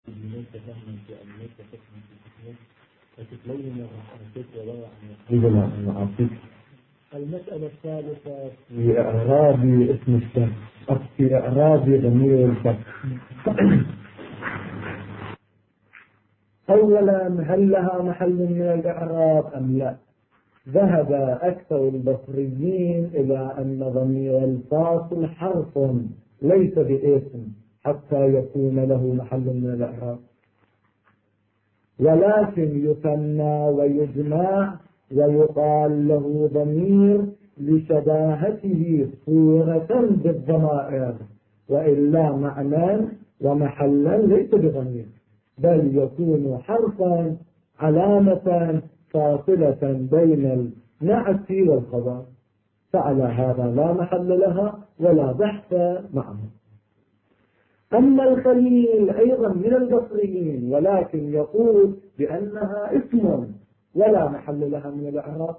ليس فهما في أن ليس فهما في الحكمة فتتلون الفكرة ولا أن يعطيك. المسألة الثالثة في إعراب اسم الشخص، في إعراب ضمير الشخص. أولا هل لها محل من الإعراب أم لا؟ ذهب أكثر البصريين إلى أن ضمير الفاصل حرف ليس باسم حتى يكون له محل من الإعراب، ولكن يثنى ويجمع ويقال له ضمير لشباهته صورة بالضمائر، وإلا معنى ومحلا ليس بضمير، بل يكون حرفا علامة فاصلة بين النعت والخبر، فعلى هذا لا محل لها ولا بحث معه. أما الخليل أيضا من البصريين ولكن يقول بأنها اسم ولا محل لها من الإعراب.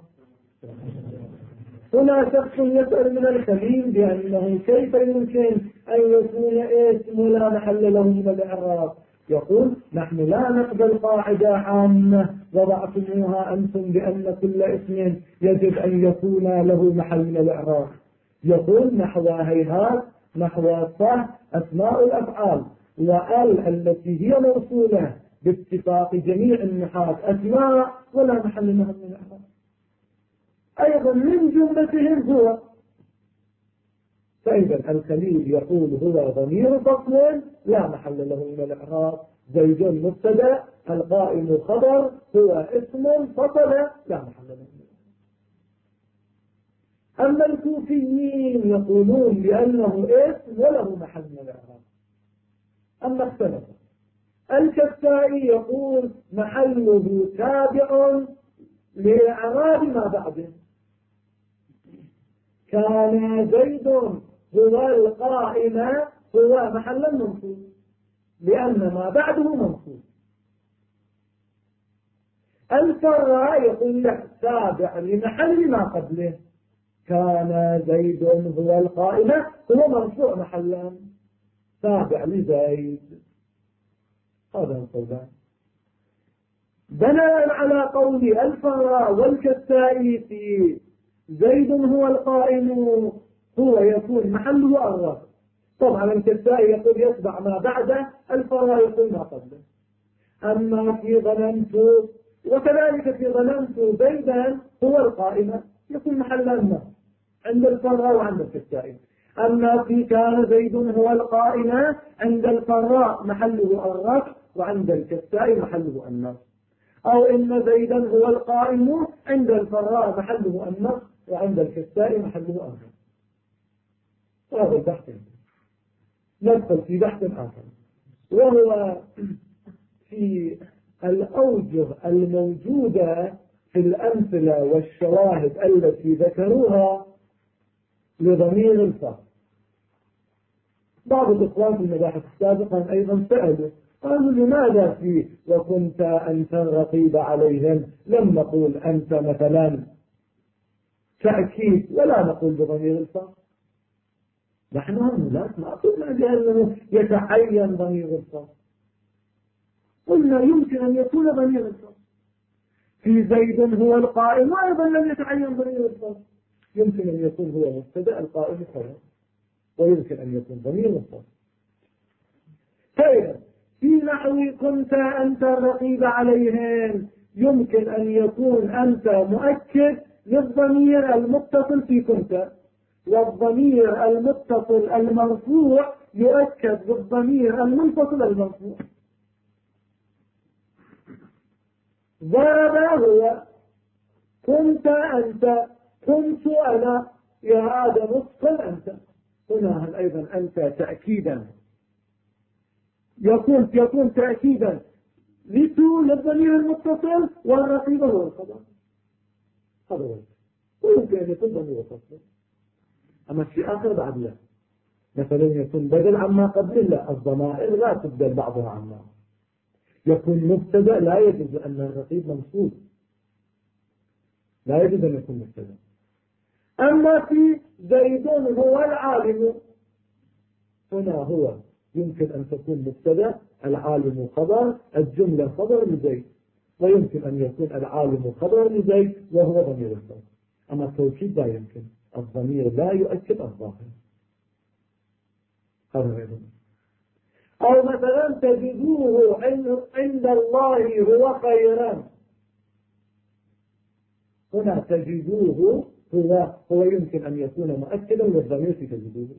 هنا شخص يسأل من الخليل بأنه كيف يمكن أن يكون اسم ولا محل له من الإعراب؟ يقول نحن لا نقبل قاعدة عامة وضعتموها أنتم بأن كل اسم يجب أن يكون له محل من الإعراب. يقول نحو هيهات نحو صح أسماء الأفعال وال التي هي موصولة باتفاق جميع النحاة أسماء ولا محل لها من الإعراب. أيضا من جملتهم هو، فإذا الخليل يقول هو ضمير فصل لا محل له من الإعراب، زيد مبتدا القائم خبر هو اسم فصل لا محل له من الإعراب. أما الكوفيين يقولون بأنه اسم وله محل من الإعراب. أما اختلف الكسائي يقول محله تابع لإعراب ما بعده. كان زيد هو القائم هو محل منصوب لأن ما بعده منصوب. الفراء يقول لك تابع لمحل ما قبله. كان زيد هو القائم هو مرفوع محلا تابع لزيد. هذا القولان بناء على قول الفراء والكسائي في زيد هو القائم هو يكون محله الرفع. طبعا الكسائي يقول يتبع ما بعده، الفراء يقول ما قبله. أما في ظننت وكذلك في ظننت زيدا هو القائم يكون محلا ما عند الفراء وعند الكسائي. أما في كان زيد هو القائم عند الفراء محله الرفع وعند الكسائي محله النصب، أو إن زيدا هو القائم عند الفراء محله النصب وعند الكسائي محله الرفع. هذا البحث. ندخل في بحث آخر وهو في الأوجه الموجودة في الأمثلة والشواهد التي ذكروها لضمير الفصل. بعض الإخوان في المباحث السابقة أيضا سألوا قالوا لماذا في وكنت أنت الرقيب عليهم لم نقول أنت مثلا تأكيد ولا نقول بضمير الفصل؟ نحن ما قلنا لأنه يتعين ضمير الفصل، قلنا يمكن أن يكون ضمير الفصل. في زيد هو القائم وأيضا لم يتعين ضمير الفصل، يمكن أن يكون هو مبتدأ القائم خبر ويمكن أن يكون ضمير الفصل. فإذا في نحو كنت أنت الرقيب عليهم يمكن أن يكون أنت مؤكد للضمير المتصل في كنت، والضمير المتصل المرفوع يؤكد بالضمير المنفصل المرفوع. ضرب هو كنت أنت كنت أنا يا هذا نصف أنت. هنا أيضا أنت تأكيدا يكون تأكيدا للضمير المتصل والرقيب هو الخبر. هذا هو ويمكن أن يكون ضمير متصل. أما في آخر بعد لا، مثلا يكون بدل عما قبل لا، الضمائر لا تبدل بعضها عن بعض. يكون مبتدأ لا يجوز أن الرقيب منصوب، لا يجوز أن يكون مبتدأ. أما في زيد هو العالم هنا هو يمكن أن تكون مبتدأ العالم خبر الجملة خبر لزيد، ويمكن أن يكون العالم خبر لزيد وهو ضمير الفرد. أما التوكيد لا يمكن، الضمير لا يؤكد الظاهر. أو مثلا تجدوه عند الله هو خيرا، هنا تجدوه هو يمكن أن يكون مؤكدا للضمير في تجدوه،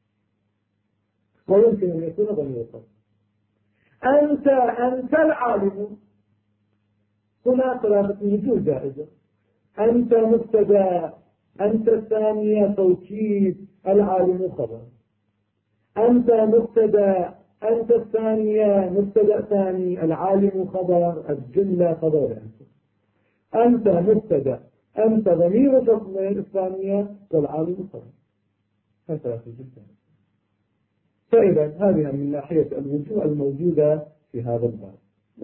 ويمكن أن يكون ضمير الفرد. أنت العالم، هنا ثلاثة وجوه جائزة. أنت مبتدا، أنت الثانية توكيد، العالم خبر. أنت مبتدا، أنت الثانية مبتدا ثاني، العالم خبر، الجملة خبر. أنت مبتدا، أنت ضمير فصل الثانية، والعالم خبر. هذه ثلاثة وجوه. فإذا هذه من ناحية الوجوه الموجودة في هذا الباب.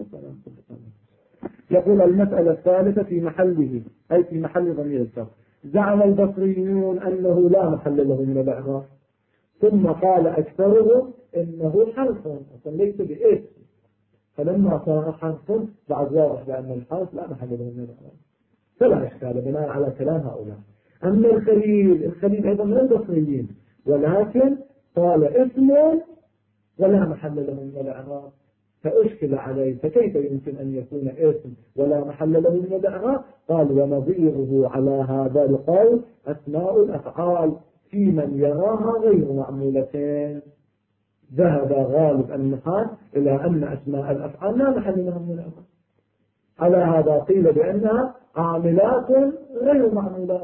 يقول المسألة الثالثة في محله، أي في محل ضمير الفرد. زعم البصريون أنه لا محل له من الإعراب، ثم قال أكثرهم إنه حرف أصلا ليس باسم، فلما صار حرف بعد واضح بأن الحرف لا محل له من الإعراب، فلا إشكال بناء على كلام هؤلاء. أما الخليل أيضا من البصريين، ولكن قال اسم ولا محل له من الإعراب، فأشكل عليه، فكيف يمكن أن يكون اسم ولا محل له من الإعراب؟ قال ونظيره على هذا القول أسماء الأفعال في من يراها غير معمولتين. ذهب غالب النحاة إلى أن أسماء الأفعال لا محل لها من الإعراب، على هذا قيل بأنها عاملات غير معمولات.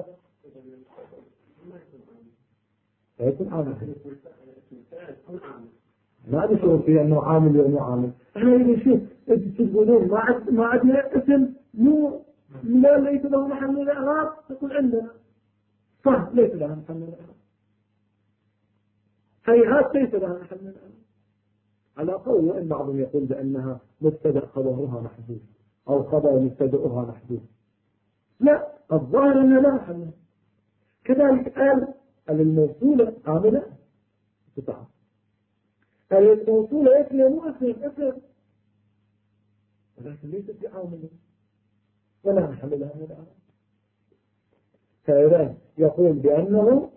فيكون عامل، ما أدري فيه أنه عامل ولا مو عامل. إحنا نشوف تقولون ما عندنا اسم لا ليس له محل من الإعراب، تقول عندنا صح ليس له محل من الإعراب، هيهات ليس لها محل من الإعراب، على قول وإن بعضهم يقول بأنها مبتدأ خبرها محذوف أو خبر مبتدأها محذوف. لا، الظاهر أنها لا محل. كذلك قال الموصولة عاملة تتعب، الموصولة اسم مو اسم، ولكن ليست بعاملة ولا محل لها من الإعراب. فإذا يقول بأنه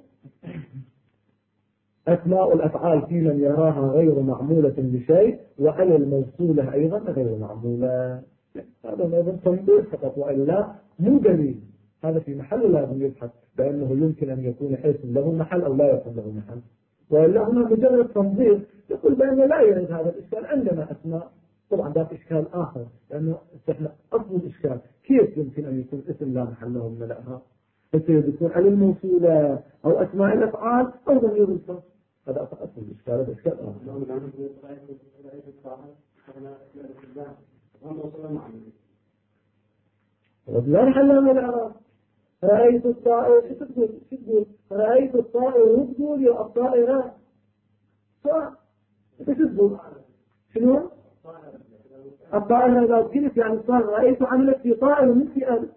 أسماء الأفعال في من يراها غير معمولة بشيء، وعلى الموصولة أيضا غير معمولة. هذا أيضا تنبيه فقط، وإلا مو دليل. هذا في محل لازم يبحث بأنه يمكن أن يكون اسم له محل أو لا يكون له محل، وإلا هنا مجرد تنظير يقول بأنه لا يرد هذا الإشكال. عندنا أسماء طبعا ذات إشكال آخر، لأنه إحنا أصل الإشكال كيف يمكن أن يكون اسم لا محل له من الإعراب؟ يكون على الموصولة أو أسماء الأفعال أو ضمير الفرد، هذا أصل الإشكال. هذا إشكال آخر. لا محل له من الإعراب. رأيت الطائر، شو تقول؟ رأيت الطائر يقول يا الطائرات صح؟ شو تقول؟ شنو؟ الطائر إذا قلت يعني الطائر رأيت عملت في طائر من في ألف.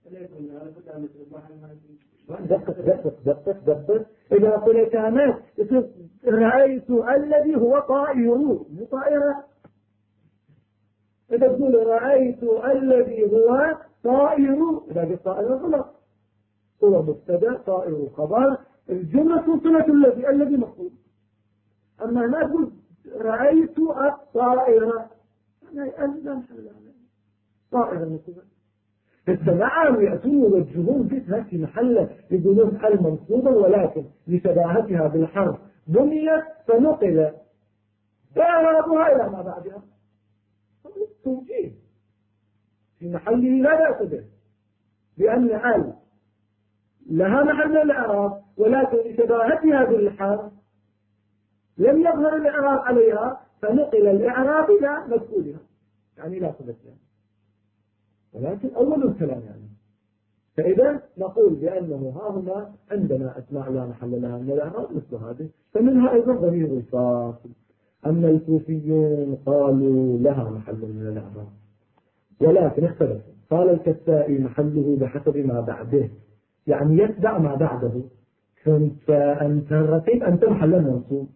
دقق إذا قلت أنا رأيت الذي هو طائر مو طائرة. إذا تقول رأيت الذي هو طائر، إذا قلت طائر غلط، هو مبتدا طائر خبر، الجملة صلة الذي مقصود. أما ما تقول رأيت الطائرة، أنا طائرة مقصودة. السماعة يأتون يوجهون فتها في محله، يقولون المنصوبة ولكن لشباهتها بالحرف بنيت فنقل إعرابها إلى ما بعدها، توجيه في محله لا بأس به، لأن ال لها محل الإعراب ولكن لشباهتها بالحرف لم يظهر الإعراب عليها، فنقل الإعراب إلى مفعولها، يعني لا صلة يعني، ولكن أول الكلام يعني. فإذا نقول بأنه ها هنا عندنا أسماء لا محل لها من الإعراب مثل هذه، فمنها أيضا ضمير الفاصل. أما الكوفيون قالوا لها محل من الإعراب ولكن اختلف. قال الكسائي محله بحسب ما بعده، يعني يتبع ما بعده. فأنت رقيب أنت محل منصوب،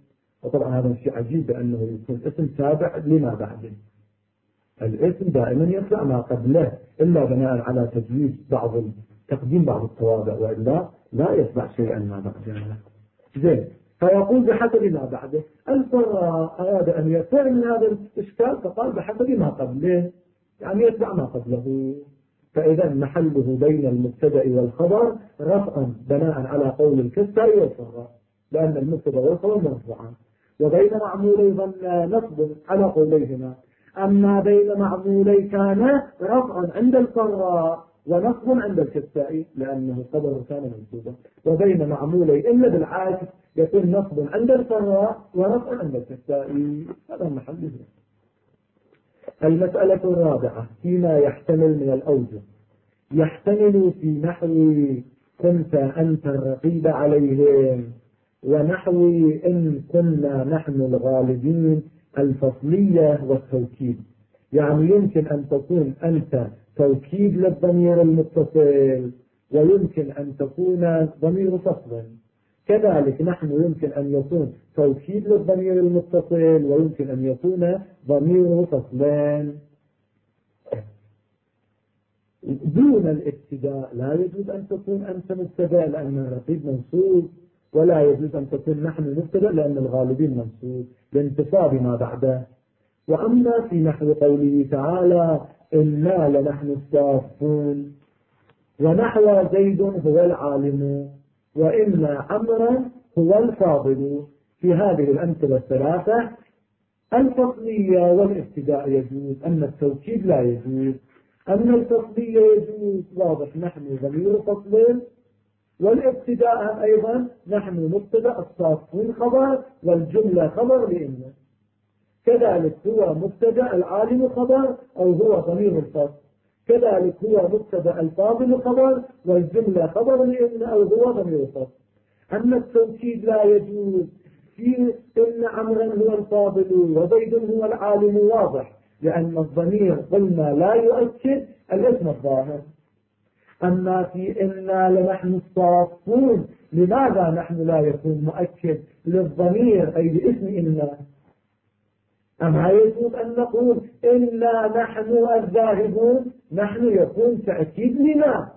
وطبعا هذا شيء عجيب بأنه يكون اسم تابع لما بعده. الاسم دائما يتبع ما قبله إلا بناء على تقديم بعض التوابع، وإلا لا يتبع شيئا ما بعده. زين، فيقول بحسب ما بعده. الفراء أراد أن يسر من هذا الإشكال فقال بحسب ما قبله، يعني يتبع ما قبله. فإذا محله بين المبتدأ والخبر رفعا بناء على قول الكسائي والفراء، لأن المبتدأ والخبر مرفوعان. وبين معمولي ظن نصب على قوليهما. أما بين معمولي كان رفعا عند الفراء ونصب عند الكسائي لأنه خبر كان منصوبا. وبين معمولي إلا بالعكس يكون نصب عند الفراء ورفع عند الكسائي. هذا محله. المسألة الرابعة فيما يحتمل من الأوجه. يحتمل في نحو كنت أنت الرقيب عليهم، ونحو إن كنا نحن الغالبين الفصلية والتوكيد. يعني يمكن أن تكون أنت توكيد للضمير المتصل، ويمكن أن تكون ضمير فصل. كذلك نحن يمكن أن يكون توكيد للضمير المتصل، ويمكن أن يكون ضمير فصلين. دون الابتداء لا يجوز أن تكون أنت مبتدأ لأن الرقيب منصوب، ولا يجوز أن تكون نحن مبتدأ لأن الغالبين منصوب لانتصاب ما بعده. وأما في نحو قوله تعالى إنا لنحن الصافون، ونحو زيد هو العالم، وإن عمرا هو الفاضل، في هذه الأمثلة الثلاثة الفصلية والابتداء يجوز، أما التوكيد لا يجوز. أما الفصلية يجوز واضح نحن ضمير فصل، والابتداء أيضا نحن مبتدأ الصافون خبر والجملة خبر لإن. كذلك هو مبتدأ العالم خبر أو هو ضمير الفصل. كذلك هو مبتدأ الفاضل خبر والجملة خبر لإن أو هو ضمير الفصل. أما التوكيد لا يجوز في إن عمرا هو الفاضل وزيد هو العالم واضح، لأن الضمير قلنا لا يؤكد الاسم الظاهر. أما في إنا لنحن الصافون، لماذا نحن لا يكون مؤكد للضمير أي لاسم إنا؟ أما يجوز أن نقول إنا نحن الذاهبون، نحن يكون تأكيد لنا.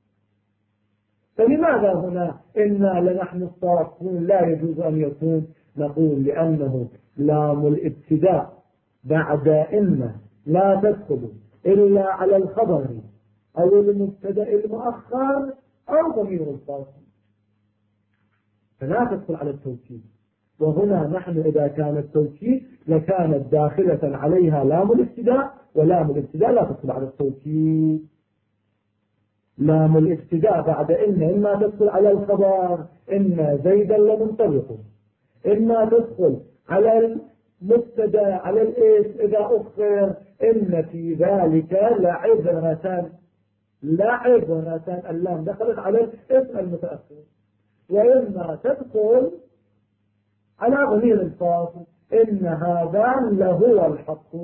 فلماذا هنا إنا لنحن الصافون لا يجوز أن يكون؟ نقول لأنه لام الابتداء بعد إن لا تدخل إلا على الخبر أو المبتدأ المؤخر أو ضمير الفاصل، فلا تدخل على التوكيد. وهنا نحن إذا كان التوكيد لكانت داخلة عليها لام الابتداء، ولام الابتداء لا تدخل على التوكيد. لام الابتداء بعد إما تدخل على الخبر إن زيدا لمنطلق، إما تدخل على المبتدا على الاسم إذا أخر إن في ذلك لعبرة. اللام دخلت على الاسم المتأخر. وإما تدخل على ضمير الفاصل إن هذا لهو الحق.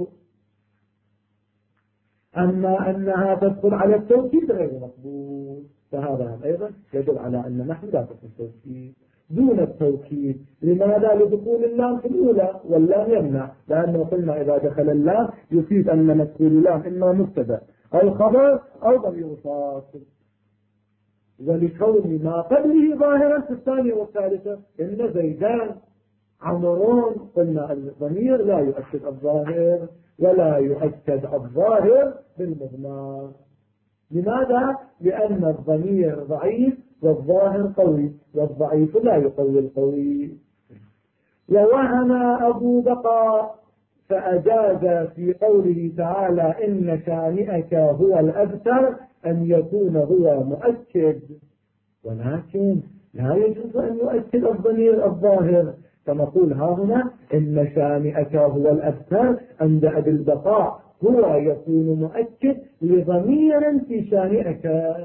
أما أنها تدخل على التوكيد غير مقبول، فهذا أيضا يدل على أن نحن لا تدخل التوكيد دون التوكيد. لماذا؟ لدخول اللام في الأولى، واللام يمنع، لأنه قلنا إذا دخل اللام يفيد أن مدخول اللام إما مبتدأ أو خبر أو ضمير فاصل. ولكون ما قبله ظاهرا في الثانية والثالثة إن زيدان عمرون، قلنا الضمير لا يؤكد الظاهر ولا يؤكد الظاهر بالمضمار. لماذا؟ لأن الضمير ضعيف والظاهر قوي، والضعيف لا يقوي القوي. ووهم أبو بقى فأجاز في قوله تعالى إن شانئك هو الأبتر أن يكون هو مؤكد، ولكن لا يجوز أن يؤكد الضمير الظاهر. فنقول ها هنا إن شانئك هو الأبتر عند أبي البقاء هو يكون مؤكد لضمير في شانئك،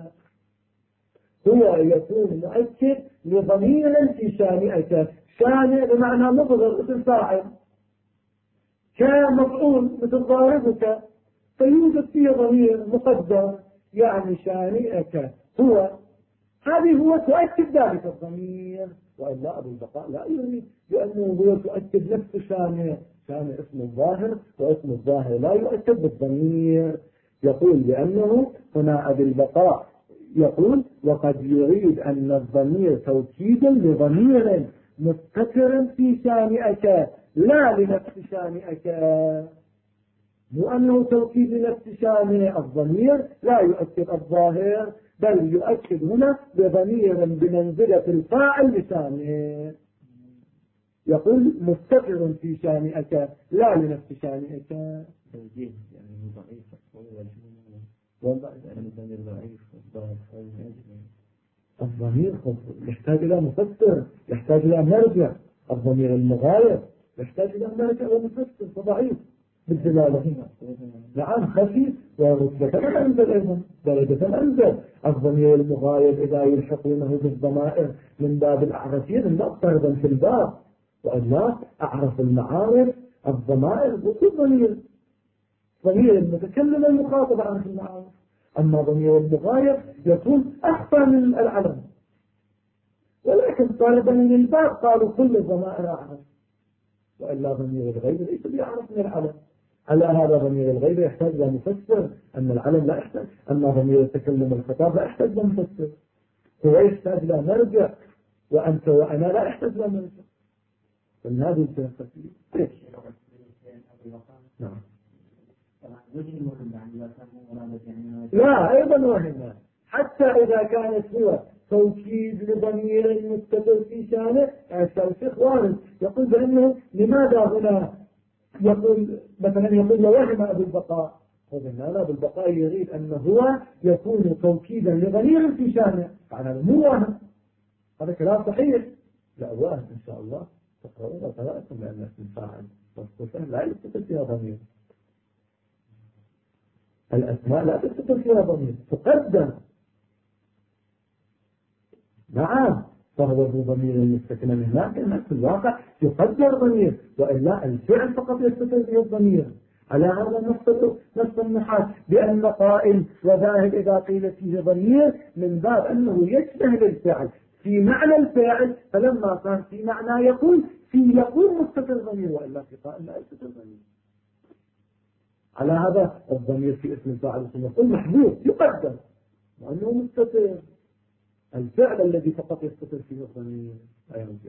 هو يكون مؤكد لضمير في شانئك. شانئ بمعنى مظهر اسم فاعل، كمفعول مثل ضاربك، فيوجد فيه ضمير مقدر يعني شانئك هو، هذه هو تؤكد ذلك الضمير. وإلا أبو البقاء لا يريد، لأنه هو تؤكد نفس شان اسم الظاهر، واسم الظاهر لا يؤكد بالضمير. يقول لأنه هنا أبو البقاء يقول وقد يريد أن الضمير توكيد لضمير مستتر في شانئك لا لنفس شانئك، مو أنه توكيد لنفس شان الضمير لا يؤكد الظاهر، بل يؤكد هنا بضمير بمنزلة الفاعل لشانه. يقول مستتر في شانئك لا لنفس شانئك. توجيه يعني ضعيف والله يعني الضمير ضعيف. الضمير يحتاج إلى مفسر، يحتاج إلى مرجع. الضمير المغاير يحتاج إلى مرجع ومفسر، فضعيف بالدلالة. نعم خفيف ورتبة أنزل أيضا درجة أنزل. الضمير المغاير إذا يلحقونه بالضمائر من باب الأعرفية من باب طردا في الباب، وإلا أعرف المعارف الضمائر وكل ضمير المتكلم المخاطب عن المعارف. أما ضمير المغاير يكون أخفى من العلم، ولكن طالبا من الباب قالوا كل الضمائر أعرف، وإلا ضمير الغيب ليس بيعرف من العلم. على هذا ضمير الغيب يحتاج إلى مفسر، أما العلم لا يحتاج، أما ضمير التكلم الخطاب لا يحتاج إلى مفسر، هو يحتاج إلى مرجع، وأنت وأنا لا يحتاج إلى مرجع. فمن هذه الفلسفة نعم لا أيضا وهنا حتى إذا كانت هو توكيد لضمير مستتر في شانه الشيخ وارد يقول بأنه لماذا هنا يقول مثلا يقول وهم أبو البقاء، قلنا لا أبو البقاء يريد أنه هو يكون توكيدا لضمير في شانه، يعني مو واهم. هذا كلام صحيح، لا واهم إن شاء الله تقرؤون وقراءكم لأن اسم الفاعل والصفة لا يستتر فيها ضمير. الأسماء لا تستتر فيها ضمير تقدم، نعم فهو ذو ضمير المستكن من هناك في الواقع يقدر ضمير، وإلا الفعل فقط يستتر فيه الضمير. على هذا نص النحاة بأن قائل وذاهب إذا قيل فيه ضمير من باب أنه يشبه للفعل في معنى الفاعل، فلما صار في معنى يكون مستتر ضمير، وإلا في قائل لا يستتر ضمير. على هذا الضمير في اسم الفاعل يقول محذوف يقدم وأنه مستتر، الفعل الذي فقط يستتر فيه الضمير لا يمكن.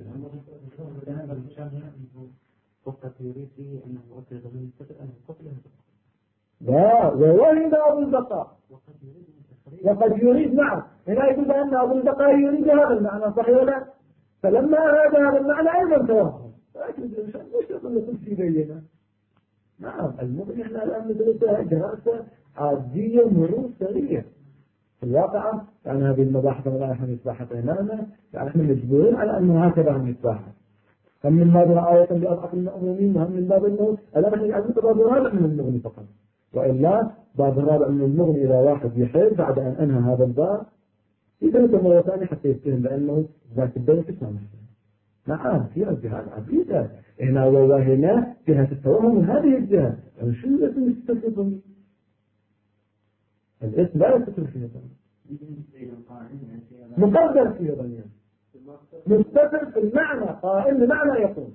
وقد يريد به أنه أصل ضمير مستتر أنه قبله لا ووهم أبو البقاء وقد يريد نعم هنا يقول أن أبو البقاء يريد هذا المعنى صحيح ولا؟ فلما أراد هذا المعنى أيضا توهم، لكن مش يقول لكم في بينا. نعم المغني احنا الآن ندرسها دراسة عادية مرور سريع في الواقع، يعني هذه المباحث لا نحن نتباحث أمامنا، يعني احنا مجبورين على أنه هكذا هم نتباحث. هم من باب آية لأضعف المؤمنين، وهم من باب أنه ألا نحن يعلمون باب رابع من المغني فقط، وإلا باب رابع من المغني إذا واحد يحب بعد أن أنهى هذا الباب يدرس مرة ثانية حتى يستهم بأنه ذاك الدولة تسمى. نعم فيها جهات عديدة هنا وهنا جهة التوهم من هذه الجهة. شو الاسم يستفيد؟ الاسم لا يستفيد فيه مقدر فيه ضمير مستتر في المعنى قائل لمعنى يكون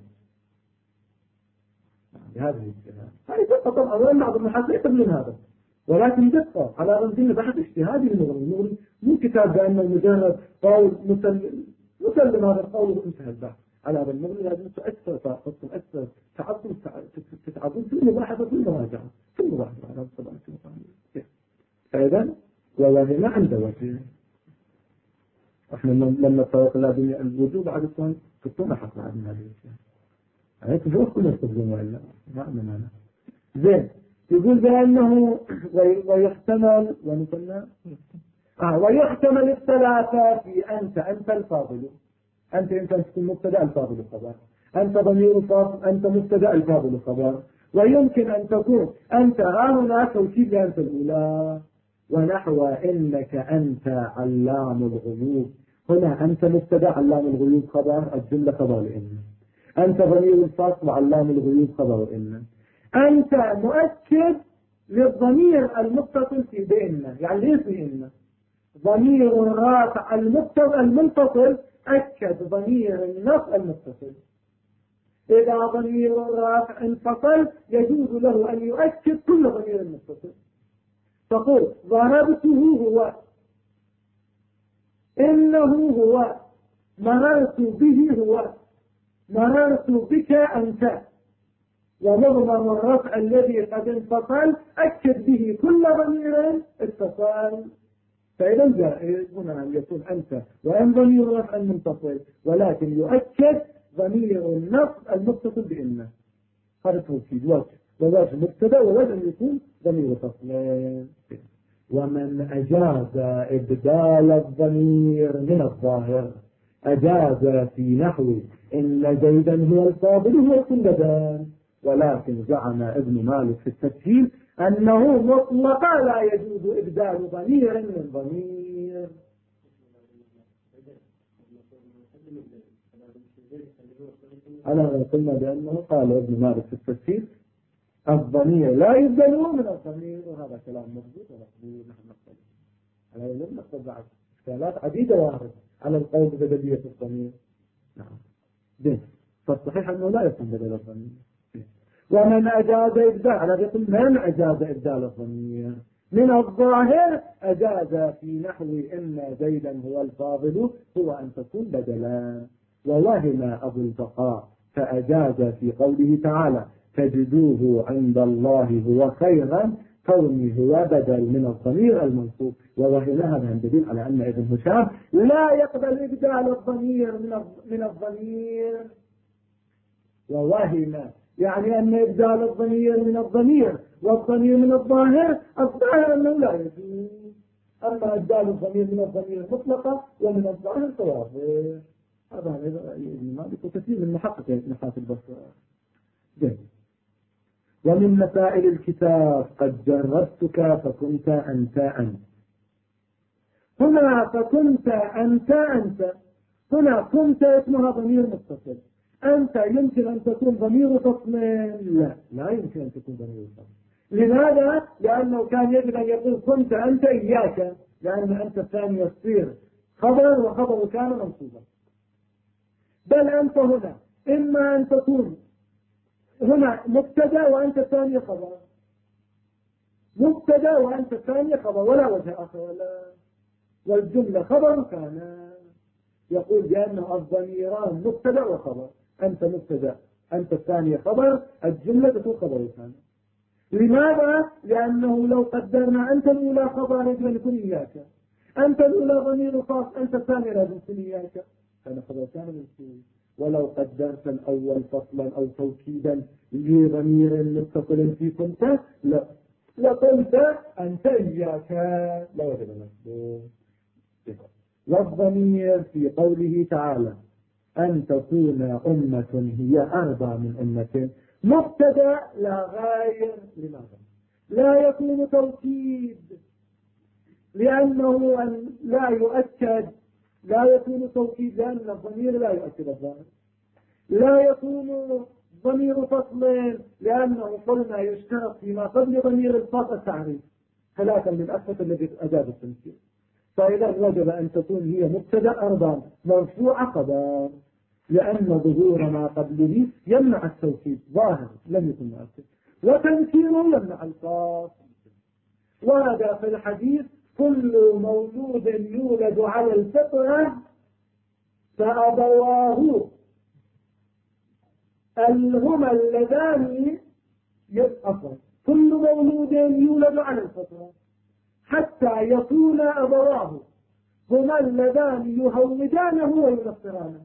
بهذه الجهة. هذه دقة طبعا بعض المحاسن من هذا، ولكن دقة على رمزين بحث اجتهادي المغني مو كتاب بأنه مجرد قول مسلم هذا القول وانتهى البحث. على هذا المغني لازم تأثر طاقتكم أكثر تتعبون في المباحثة في المراجعة في المباحثة على الصلاة والسلام. فإذا ووهنا عند وجه احنا لما فرق لازم الوجوب بعد الثاني كنتم حقنا عن هذه الأشياء يعني تشوف كل يستخدموا إلا ما أمنا زين. يقول بأنه ويحتمل ونقلنا ويحتمل الثلاثة في أنت الفاضل. أنت تكون مبتدأ الفاضل خبر، أنت ضمير فاضل، أنت مبتدأ الفاضل خبر، ويمكن أن تكون أنت هنا توكيد لأنت الأولى، ونحو إنك أنت علام الغيوب. هنا أنت مبتدأ علام الغيوب خبر، الجملة خبر إن، أنت ضمير الفاصل علام الغيوب خبر إن، أنت مؤكد للضمير المتصل في بيننا، يعني ليس إن ضمير رافع المنفصل أكد ضمير النصب المتصل. إذا ضمير الرافع انفصل يجوز له أن يؤكد كل ضمير متصل. تقول ضربته هو، إنه هو، مررت به هو، مررت بك أنت. ومضمر الرفع الذي قد انفصل أكد به كل ضمير اتصال. فإذا جائز هنا أن يكون أنت وأن ضمير رفع منفصل، ولكن يؤكد ضمير النصب المتصل بإنه. هذا توكيد وواجه مبتدا ووجه أن يكون ضمير فصل. ومن أجاز إبدال الضمير من الظاهر أجاز في نحو إن زيدا هو الفاضل هو كلدان، ولكن زعم ابن مالك في التسهيل أنه مطلقا لا يجوز إبدال ضمير من ضمير. أنا قلنا بأنه قال ابن مالك في التسهيل الضمير لا يبدل من الضمير، وهذا كلام مضبوط ومقبول. نحن نقبل على لم نقبل بعد إشكالات عديدة وارد على القول ببدلية الضمير. نعم. فالصحيح أنه لا يكون بدل الضمير. ومن أجاز إبدال، على يقول من أجاز إبدال الضمير من الظاهر أجاز في نحو إن زيدا هو الفاضل هو أن تكون بدلا. ووهم أبو البقاء فأجاز في قوله تعالى تجدوه عند الله هو خيرا كونه هو بدل من الضمير المنصوب. ووهم هذا دليل على أن ابن هشام لا يقبل إبدال الضمير من الضمير. ووهم يعني أن إبدال الضمير من الضمير والضمير من الظاهر الظاهر أنه لا يجوز. أما إبدال الضمير من الضمير مطلقة ومن الظاهر صواب. هذا ابن مالك وكثير من محقق نحاة البصرة. ومن مسائل الكتاب قد جربتك فكنت أنت. هنا فكنت أنت هنا كنت اسمها ضمير متصل. أنت يمكن أن تكون ضمير فصل؟ لا يمكن أن تكون ضمير فصل. لماذا؟ لأنه كان يجب أن يقول كنت أنت إياك، لأن أنت الثاني يصير خبر وخبر كان منصوبا. بل أنت هنا إما أن تكون هنا مبتدا وأنت الثاني خبر، مبتدا وأنت الثاني خبر ولا وجه آخر ولا، والجملة خبر كان. يقول بأنه الضميران مبتدا وخبر، أنت مبتدا أنت الثاني خبر، الجملة تكون خبر كان. لماذا؟ لأنه لو قدرنا أنت الأولى خبر يجب أن يكون إياك، أنت الأولى ضمير خاص، أنت الثاني لازم يكون إياك، كان خبر كان منصوب. ولو قدرت الأول فصلا أو توكيدا لضمير متصل في كنت لقلت أنت إياك لا وجد منصوب. والضمير في قوله تعالى أن تكون أمة هي أربى من أمة مبتدا لا غير. لماذا؟ لا يكون توكيد لأنه لا يؤكد، لا يكون توكيد لأن الضمير لا يؤكد الظاهر. لا يكون ضمير فصل لأنه قلنا يشترط فيما قبل ضمير الفصل التعريف، ثلاثا من الأسفة الذي أجاب التمثيل. فإذا وجب أن تكون هي مبتدا أربا مرفوعة خبر، لأن ظهور ما قبله يمنع التوكيد ظاهر لم يكن مؤكد، وتنكيره يمنع الخاص. ورد في الحديث كل مولود يولد على الفطرة فأبواه هما اللذان يسقطن، كل مولود يولد على الفطرة حتى يكون أبواه هما اللذان يهودانه وينصرانه،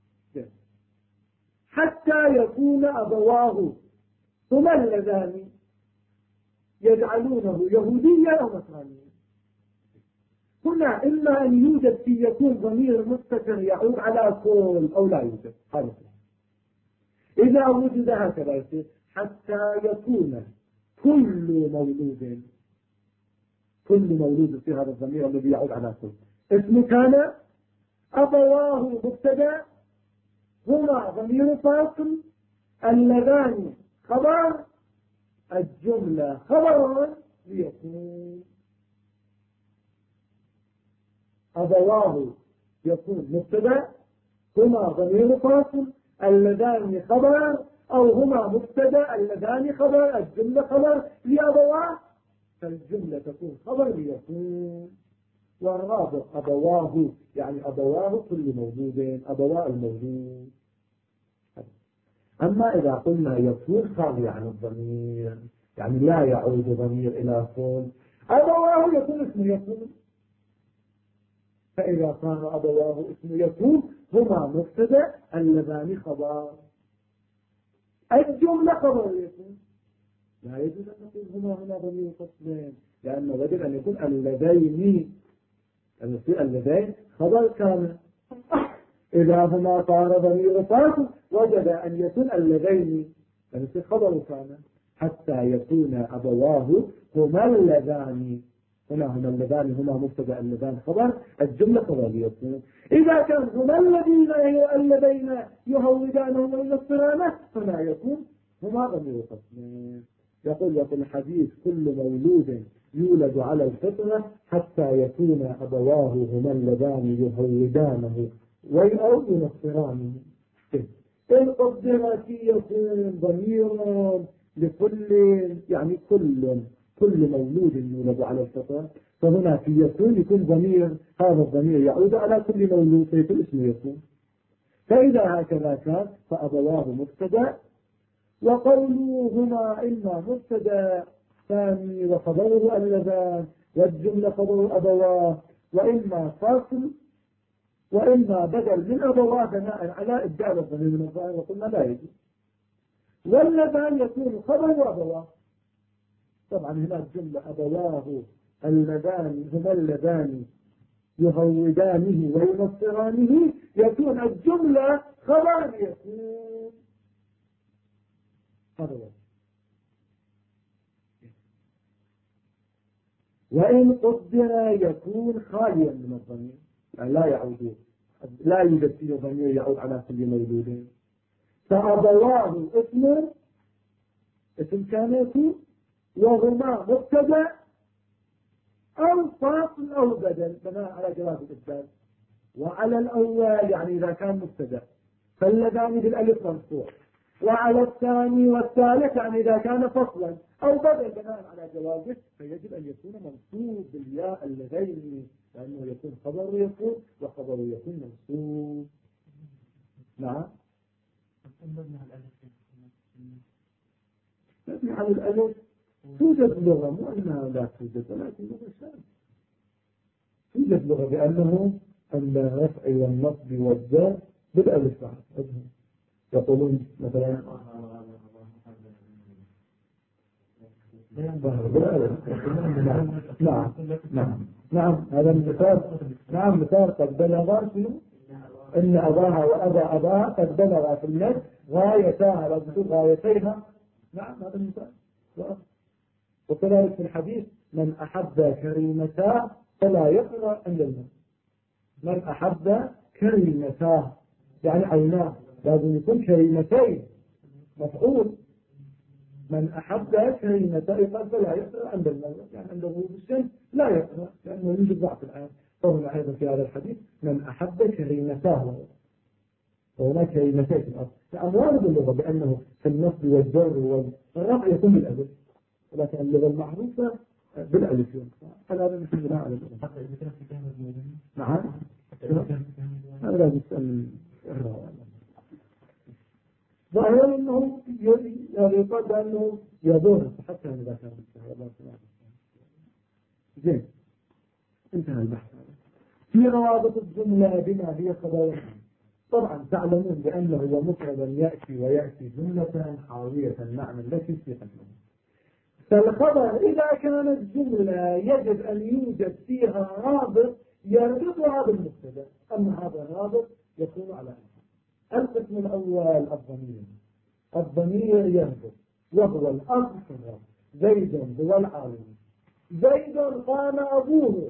حتى يكون أبواه هما اللذان يجعلونه يهوديا أو نصرانيا. هنا إما أن يوجد في يكون ضمير مستتر يعود على كل أو لا يوجد. هذا إذا وجد هكذا يصير حتى يكون كل مولود في هذا الضمير الذي يعود على كل اسم كان أبواه مبتدا هما ضمير فاصل اللذان خبر الجملة خبر ليكون أبواه يكون مبتدا هما ضمير فاصل اللذان خبر، أو هما مبتدا اللذان خبر، الجملة خبر لأبواه، فالجملة تكون خبر ليكون. والرابط أبواه، يعني أبواه كل موجود، أبواه الموجود. أما إذا قلنا يكون خالي عن الضمير، يعني لا يعود ضمير إلى كون، أبواه يكون اسم يكون. فإذا كان أبواه اسم يكون هما مبتدا اللذان خبر، الجملة خبر يكون. لا يجوز أن نقول هنا ضمير فصلين، لأنه يجب أن يكون اللذين، أن يصير اللذين خبر كامل. إذا هما صار ضمير فاصل وجب أن يكون اللذين، أن يصير خبر كامل، حتى يكون أبواه هما اللذان. هما اللذان هما مبتدا اللذان خبر، الجملة خبر يكون. إذا كان هما اللذين يهودانهم وينصرانه فما يكون هما ضمير فصلين. يقول الحديث كل مولود يولد على الفطرة حتى يكون أبواه هما اللذان يهودانه أو ينصرانه. إن قدر يكون ضمير لكل، يعني كل مولود يولد على الفطرة، فهنا في يكون ضمير، هذا الضمير يعود على كل مولود فيكون اسمه يكون. فإذا هكذا كان فأبواه مبتدا، وقولهما إما مبتدا ثاني وخبره اللذان والجملة خبر أبواه، وإما فاصل، وإما بدل من أبواه بناء على إبدال الضمير من الظاهر، وقلنا لا يجوز. واللذان يكون خبر أبواه. طبعا هنا الجملة أبواه اللذان هما اللذان يهودانه وينصرانه، يكون الجملة خبر يكون خبر. وإن قدر يكون خاليا من الضمير، يعني لا يوجد فيه ضمير يعود على كل مولود، فأبواه اسم كان يكون، وهما مبتدا أو فاصل أو بدل بناء على جواز الإبدال. وعلى الأول يعني إذا كان مبتدا فاللذان بالألف منصوب، وعلى الثاني والثالث يعني إذا كان فصلا أو بدل بناء على جوازه فيجب أن يكون منصوب بالياء اللذين، لأنه يكون خبر يكون وخبر يكون منصوب. نعم. مبني على الألف توجد لغة، مو أنها لا توجد، ولكن لغة شاذة. توجد لغة بأنه الرفع والنصب والجر بالألف. يقولون مثلا نعم هذا مثال قد بلغ إن أباها وأبا أباها قد بلغ في النفس غايتها غايتيها. نعم هذا المثال. وكذلك في الحديث من أحب كريمتاه فلا يقرأ عند الموت. من أحب كريمتاه يعني عيناه، لازم يكون كريمتين مفعول. من أحب كريمتاه فلا يقرأ عند الموت، يعني عند غروب الشمس لا يقرأ لأنه يوجد ضعف الآن. فهنا أيضا في هذا الحديث من أحب كريمتاه، وهناك كريمتين في الأصل. فأموال باللغة بأنه في النصب والجر والرفع يكون بالألف، ولكن اللغة المعروفة بالألف. هذا نحن لا على اللغة. نعم هذا بيسأل ظاهر أنه يقال بأنه يضر حتى إذا كان زين. انتهى البحث. في روابط الجملة بما هي خبر. طبعا تعلمون بأنه مفردا يأتي ويأتي جملة حاوية المعنى التي في قلبه. فالخبر إذا كانت جملة يجب أن يوجد فيها رابط يربطها بالمبتدا، أما هذا الرابط يكون على القسم الأول الضمير يربط، وهو الأصل في الرابط. زيد هو العالم، زيد قام أبوه.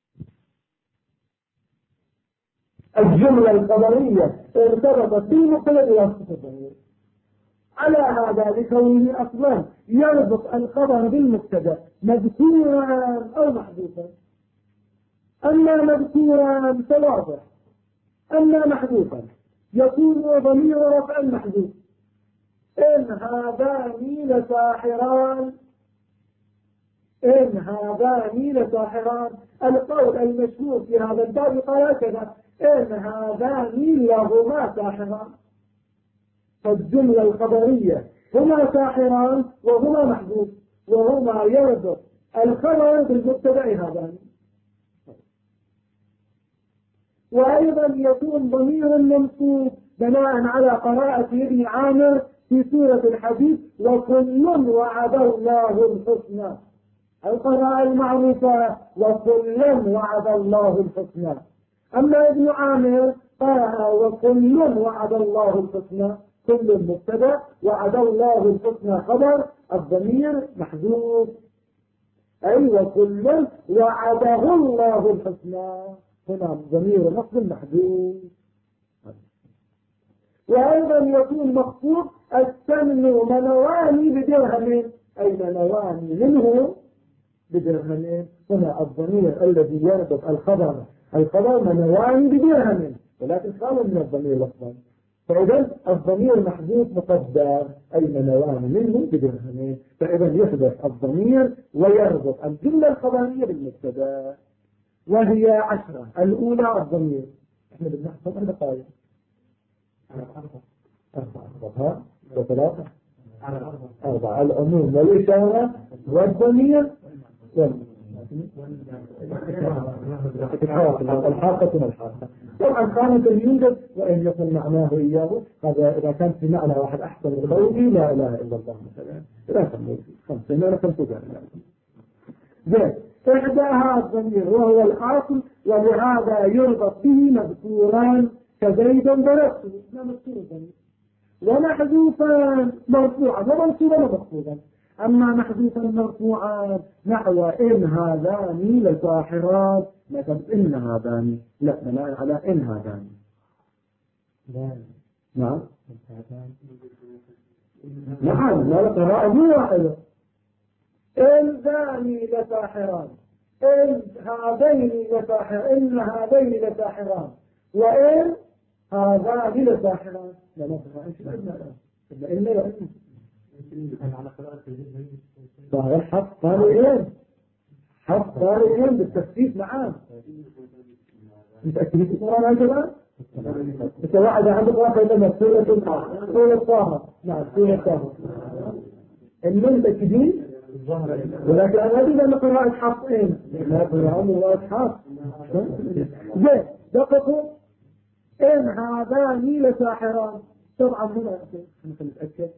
الجملة الخبرية ارتبطت بالمبتدا بواسطة الضمير. على هذا لكونه أصلا يربط الخبر بالمبتدا مذكورا أو محذوفا. أما مذكورا فواضح، أما محذوفا يكون ضمير رفع محذوف. إن هذان لساحران، إن هذان لساحران. القول المشهور في هذا الباب قال هكذا: إن هذان لهما ساحران. فالجملة الخبرية هما ساحران وهما محذوف، وهما يربط الخبر بالمبتدأ هذان. وأيضا يكون ضمير منصوب بناء على قراءة ابن عامر في سورة الحديث: وكل وعد الله الحسنى. القراءة المعروفة: وكل وعد الله الحسنى. أما ابن عامر قال: وكل وعد الله الحسنى، كل مبتدا، وعد الله الحسنى خبر، الضمير محذوف، أي وكل وعده الله الحسنى، هنا الضمير نصب محذوف. وأيضا يكون مخفوض: السمن منواني بدرهم، أي منواني منه بدرهم. هنا الضمير الذي يربط الخبر منواني بدرهم، ولكن قالوا من الضمير لفظا، فإذا الضمير محذوف مقدر، أي منواني منه بدرهم. فإذا يحدث الضمير ويربط الجملة الخبرية بالمبتدا، وهي 10. الأولى الضمير، احنا بدنا نحفظ دقائق. 4 وثلاثة 4 العموم والإشارة والضمير الحاقة. طبعا كانت يوجد وإن يكن معناه إياه، هذا إذا كان في معنى واحد أحسن القول لا إله إلا الله مثلا، لا تنمي 50 ولا 50. زين، إحداها الضمير وهو الأصل، ولهذا يربط به مذكوران كزيد ضربته، لا مذكور الضمير، ومحذوفان مرفوعا ومنصوبا ومخفوضا. أما محذوفا مرفوعا نحو إن هذان لساحران، مثلا إن هذان، لا بناء على إن هذان. نعم نعم، لا قراءة مو واحدة. إن ذاني لساحران، إن هذين لساحران، إن هذين لساحران، وإن هذان لساحران. لا لا لا إلا لا ظاهر حق قالوا إيه، حق قالوا إيه بالتخفيف معاه. متأكدين القرآن هكذا؟ بس واحد عنده قراءة لما سورة طه. نعم سورة طه. إنهم متأكدين؟ ولكن أنا أريد أن قراءة حق إيه؟ لا قراءة حق. زين دققوا: إن هذان لساحران. طبعا هنا نتأكد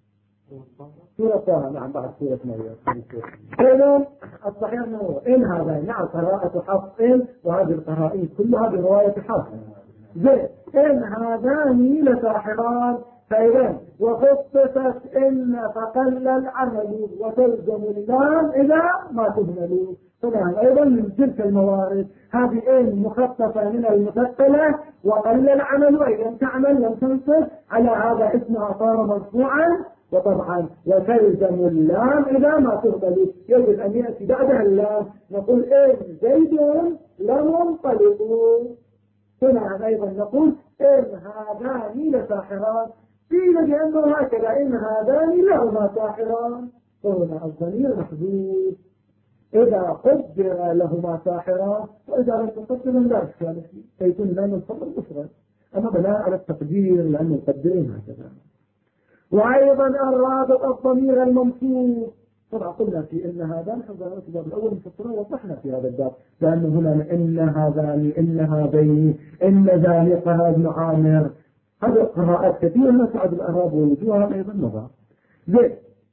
سورة طه. نعم بعد سورة مريم. إذن الصحيح أنه إن هذان، نعم قراءة حق إن، وهذه القرائن كلها برواية حق. زين، إن هذان لساحران، فإذا وخصصت إن فقل العمل وتلزم اللام إذا ما تهملوا. طبعا أيضا من تلك الموارد هذه إن مخففة من المثقلة، وقل العمل أي لم تعمل لم تنصف، على هذا اسمها صار مرفوعا. وطبعا وتلزم اللام إذا ما تهملوا، يجب أن يأتي بعدها اللام، نقول إن زيد لمنطلقوا. طبعا أيضا نقول إن هذان لساحران، قيل بأنه هكذا: إن هذان لهما ساحران، هنا الضمير محذوف إذا قدر لهما ساحران، وإذا لم تقدر لا إشكال فيه، فيكون لام الفضل مفرد، أما بناء على التقدير لأن مقدرين هكذا. وأيضا الرابط الضمير المنصوب. طبعا قلنا في إن هذان حضرنا في الباب الأول مفصلا، وضحنا في هذا الباب لأنه هنا إن هذان، إن هذين، إن ذلك ابن عامر، هذه قراءات كثيرة نسعد الأعراب ووجوهها أيضا مضى. زين،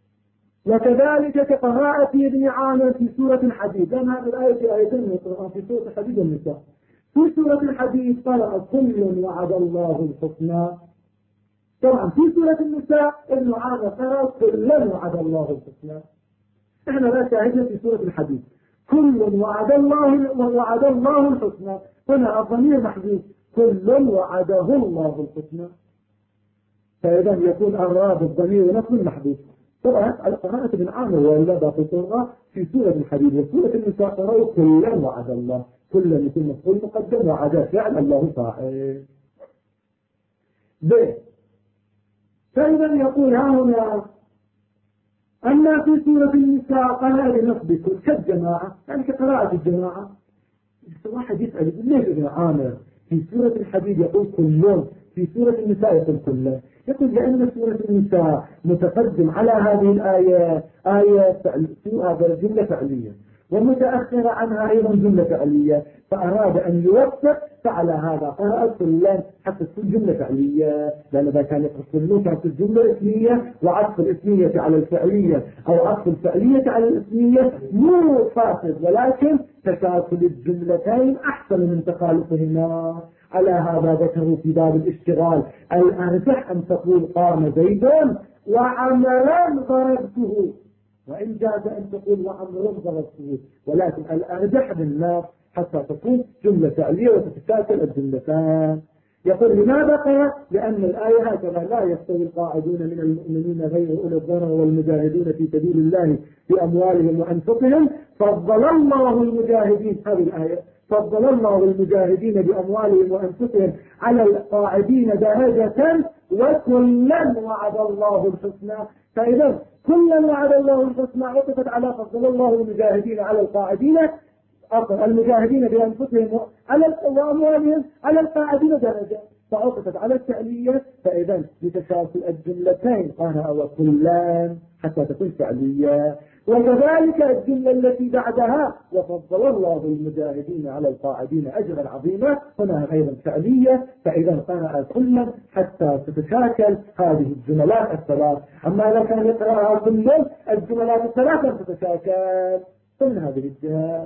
وكذلك كقراءة ابن عامر في سورة الحديد، لأن هذه الآية في آيتين من القرآن في سورة الحديد والنساء. في سورة الحديد قرأ كل وعد الله الحسنى. طبعا في سورة النساء ابن عامر قرأ كل وعد الله الحسنى. احنا لا شاهدنا في سورة الحديد كل وعد الله الحسنى، هنا الضمير محذوف، كل وعده الله الحسنى، فإذا يكون الرابط الضمير نفس المحذوف. طبعا على قراءة ابن عامر ولا باقي قراء في سورة الحديد وسورة النساء قرأوا كل وعد الله، كل يكون مفعول مقدم وعد فعل الله فاعل. فإذا يقول ها هنا أما في سورة النساء قال لنصبك كالجماعة، يعني كقراءة الجماعة. واحد يسأل ليش ابن عامر في سورة الحديد يقول كلهم، في سورة النساء يقول كلهم؟ يقول لأن سورة النساء متقدم على هذه الآية هذا جملة فعلية، ومتأخرة عنها أيضا جملة فعلية، فأراد أن يوفق فعلى هذا قرأ كلهم حتى تكون جملة فعلية، لأن إذا كان يقول كلهم كانت الجملة اسمية، وعطف الاسمية على الفعلية أو عطف الفعلية على الاسمية مو فاسد، ولكن تشاكل الجملتين أحسن من تخالفهما. على هذا ذكروا في باب الاشتغال الأرجح أن تقول قام زيد وعمرا ضربته، وإن جاز أن تقول وعمرا ضربته، ولكن الأرجح بالناس حتى تكون جملة فعلية وتتشاكل الجملتان. يقول لماذا قال؟ لأن الآية هكذا لا يستوي القاعدون من المؤمنين غير أولي الضرر والمجاهدون في سبيل الله بأموالهم وأنفسهم فضل الله المجاهدين، هذه الآية فضل الله المجاهدين بأموالهم وأنفسهم على القاعدين درجة وكلا وعد الله الحسنى. فإذا كلا وعد الله الحسنى عطفت على فضل الله المجاهدين على القاعدين، المجاهدين بأنفسهم وأموالهم على القاعدين درجة، فعطفت على الفعلية. فإذا لتشاكل الجملتين قال وكلان حتى تكون فعلية. وكذلك الجملة التي بعدها وفضل الله المجاهدين على القاعدين أجرا عظيما هنا أيضا فعلية، فإذا قرأ كلا حتى تتشاكل هذه الجملات الثلاث. أما إذا كان يقرأها كلا الجملات الثلاث لم تتشاكل ضمن هذه الجهة.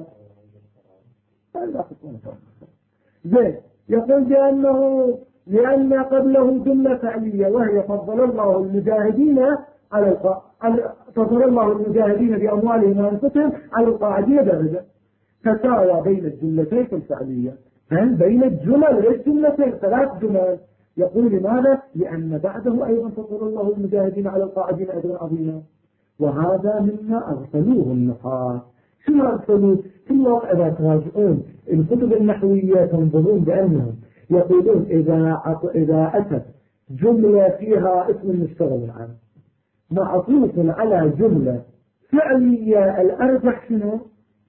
يقول لأن قبله جملة فعلية وهي فضل الله المجاهدين فضل الله المجاهدين بأموالهم وأنفسهم على القاعدين درجة، تساوى بين الجملتين الفعلية، بين الجمل والجملتين ثلاث جمل. يقول لماذا؟ لأن بعده أيضا فضل الله المجاهدين على القاعدين أجرا عظيما، وهذا مما أغفلوه النحاة. شو أغفلوه؟ في الواقع إذا تراجعون الكتب النحوية تنظرون بأنهم يقولون إذا أتت جملة فيها اسم مشتغل عنه معطوف على جملة فعلية الأرجح شنو؟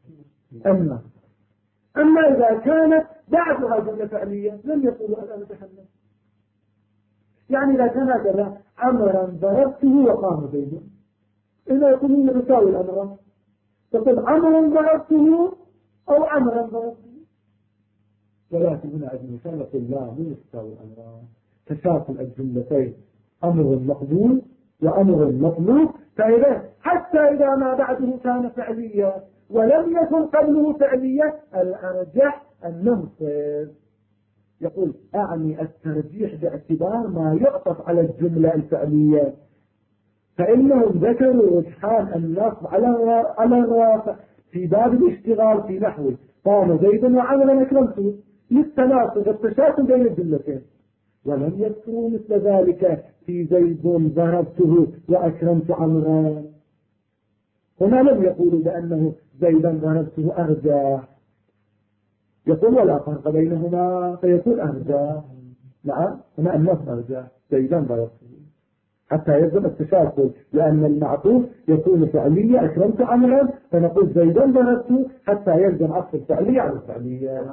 أما إذا كانت بعدها جملة فعلية لم يقولوا الأرجح أنه. يعني إذا كان هكذا عمرا ضربته وقام زيد، إذا يقولون تساوي الأمر، تقول عمرا ضربته أو عمرا ضربته، ولكن هنا ابن هشام يقول لا مو يساوي الأمر، تشاكل الجملتين أمر مقبول وأمر مطلوب. فإذا حتى إذا ما بعده كان فعليا ولم يكن قبله فعليا الأرجح النمطر. يقول أعني الترجيح باعتبار ما يعطف على الجملة الفعلية، فإنهم ذكروا رجحان النصب على الرافع في باب الاشتغال في نحو قام زيد وعملا أكرمته للتناسب والتشاكل بين الجملتين، ولم يذكروا مثل ذلك في زيد ضربته وأكرمت عمرا. هنا لم يقولوا بأنه زيدا ضربته أرجح، يقول ولا فرق بينهما فيكون أرجح. نعم هنا النص أرجح زيدا ضربته حتى يلزم التشاكل، لأن المعطوف يكون فعلية أكرمت عمرا فنقول زيدا ضربته حتى يلزم عطف الفعلية على الفعلية.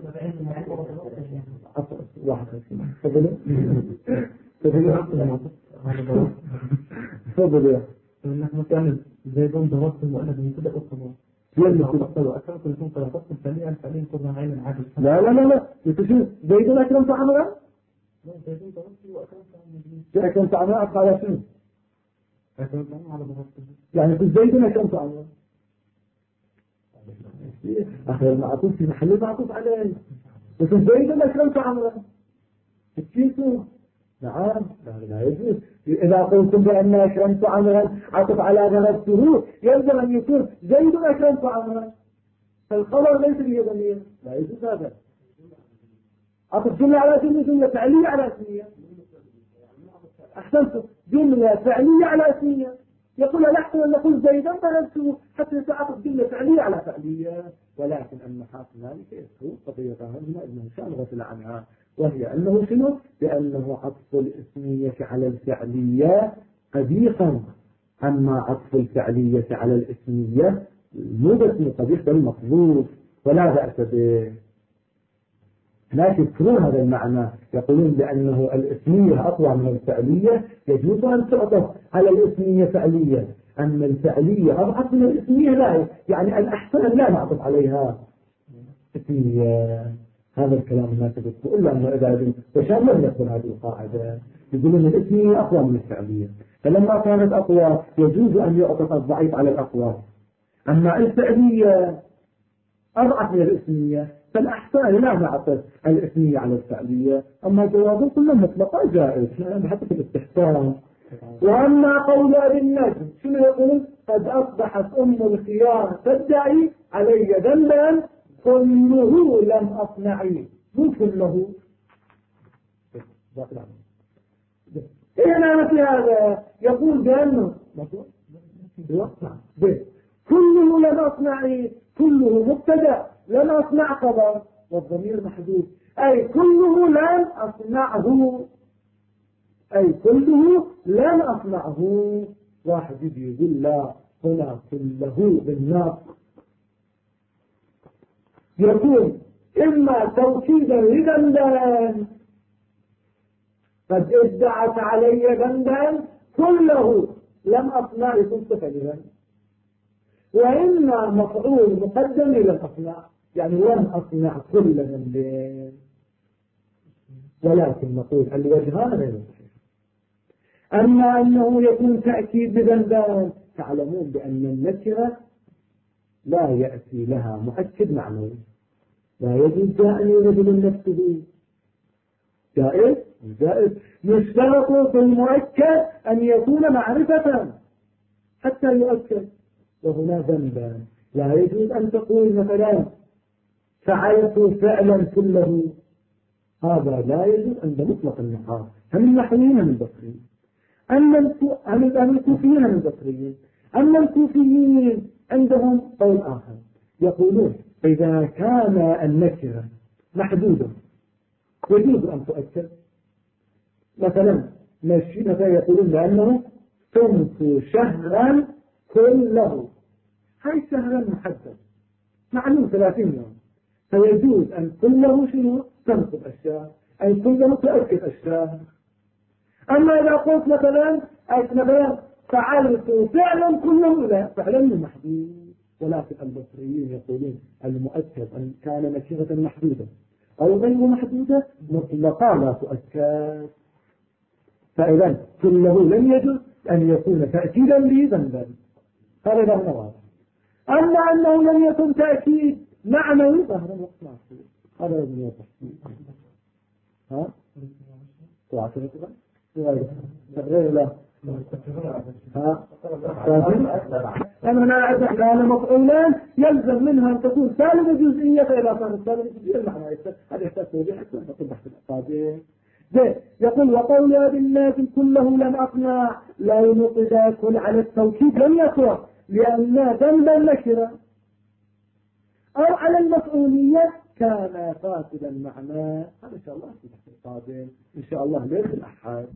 تفضل تفضل نحن كان زيدون ضربتهم وأنا بنتبع الصلاة لا لا لا لا يتشوف زيدون أكرمت عمرا زيدون ضربته وأكرمت عمرا أكرمت عمرا أبقى على شنو؟ أكرمت عمرا على ضربته يعني في زيدون أكرمت عمرا أخير معطوف في محل معطوف عليه، وفي زيدون أكرمت عمرا الكيسو. نعم لا يجوز. إذا قلتم بأن أكرمت عمرا عطف على ضربته يلزم أن يكون زيد أكرمت عمرا، فالخبر ليس به ضمير، لا يجوز هذا. عطف جملة على جملة فعلية على اسمية. أحسنت، جملة فعلية على اسمية. يقول لا يحسن أن نقول زيدا ضربته حتى يتعاطف جملة فعلية على فعلية، ولكن النحاة ذلك يذكر قضية هنا ابن هشام غفل عنها، وهي أنه شنو؟ بأنه عطف على الفعلية قبيحا. أما عطف الفعلية على الاسمية مو بس قبيح بل مطلوب ولا بأس به. لا يذكرون هذا المعنى، يقولون بأنه الاسمية أقوى من الفعلية، يجوز أن تعطف على الاسمية فعلية، أما الفعلية أضعف من الاسمية لا، يعني الأحسن لا نعطف عليها اسمية. هذا الكلام ما تذكر إلا أنه إذا وشان لم يكن هذه القاعدة، يقولون الاسمية أقوى من الفعلية، فلما كانت أقوى يجوز أن يعطف الضعيف على الأقوى. أما الفعلية أضعف من الاسمية فالأحسن لا نعطف الاسمية على الفعلية. أما جوابه كله مطلقا جائز بحسب الاستحسان. وأما قول أبي النجم شنو يقول؟ قد أصبحت أم الخيار تدعي علي ذنبا كله لم أصنعي. مو كله، إيه أنا في هذا يقول بأنه كله لم أصنعي، كله مبتدأ، لم أصنع خبر والضمير محدود، أي كله لم أصنعه، أي كله لم أصنعه. واحد يجي يقول لا هنا كله بالناس، يقول إما توكيدا لذنبان قد ادعت علي ذنبا كله لم أصنع يكون صفة، وإما مفعول مقدم لم أصنع يعني لم أصنع كل ذنبين، ولكن نقول الوجهان غير صحيح. أما أنه يكون تأكيد بذنبان، تعلمون بأن النكرة لا يأتي لها مؤكد معنوي، لا يجوز أن يوجد من نفسه جائز جائز، يشترط في المؤكد أن يكون معرفة حتى يؤكد، وهنا ذنبان لا يجوز أن تقول مثلا فعلت فعلا كله، هذا لا يجوز عند مطلق النحاة. هم النحويين من البصريين، أما الكوفيين من البصريين. أما الكوفيين عندهم قول آخر، يقولون إذا كان النكرة محدودة يجوز أن تؤكد. مثلا يقولون بأنه صمت شهرا كله، هاي شهرا محدد معلوم 30 يوم، فيجوز أن كله شنو تنصب الشهر، أي كله تؤكد الشهر. أما إذا قلت مثلا فعلت فعلا كله لا، فعلا محدود. ولكن البصريين يقولون المؤكد أن كان نكرة محدودة أو غير محدودة مطلقا لا تؤكد، فإذا كله لم يجوز أن يكون تأكيدا لذنبا، هذا له واضح. أما أنه لم يكن تأكيد معنوي ظهر الوقت معصوم، هذا لازم يوضح. ها؟ تعرفين غير لا ها؟ أنا أعرف أحيانا مفعولان يلزم منها أن تكون سالبة جزئية، فإذا كانت سالبة جزئية المعنى هذا يحتاج توضيح حتى نقول بحث الأقاضي. يقول وقول أبي الناس كله لم أقنع لا ينقض يكون على التوكيد لم يكن لأن ذنبا نكرة، أو على المفعولية كان فاسدا المعنى. هذا إن شاء الله في البحث القادم إن شاء الله ليس الأحد.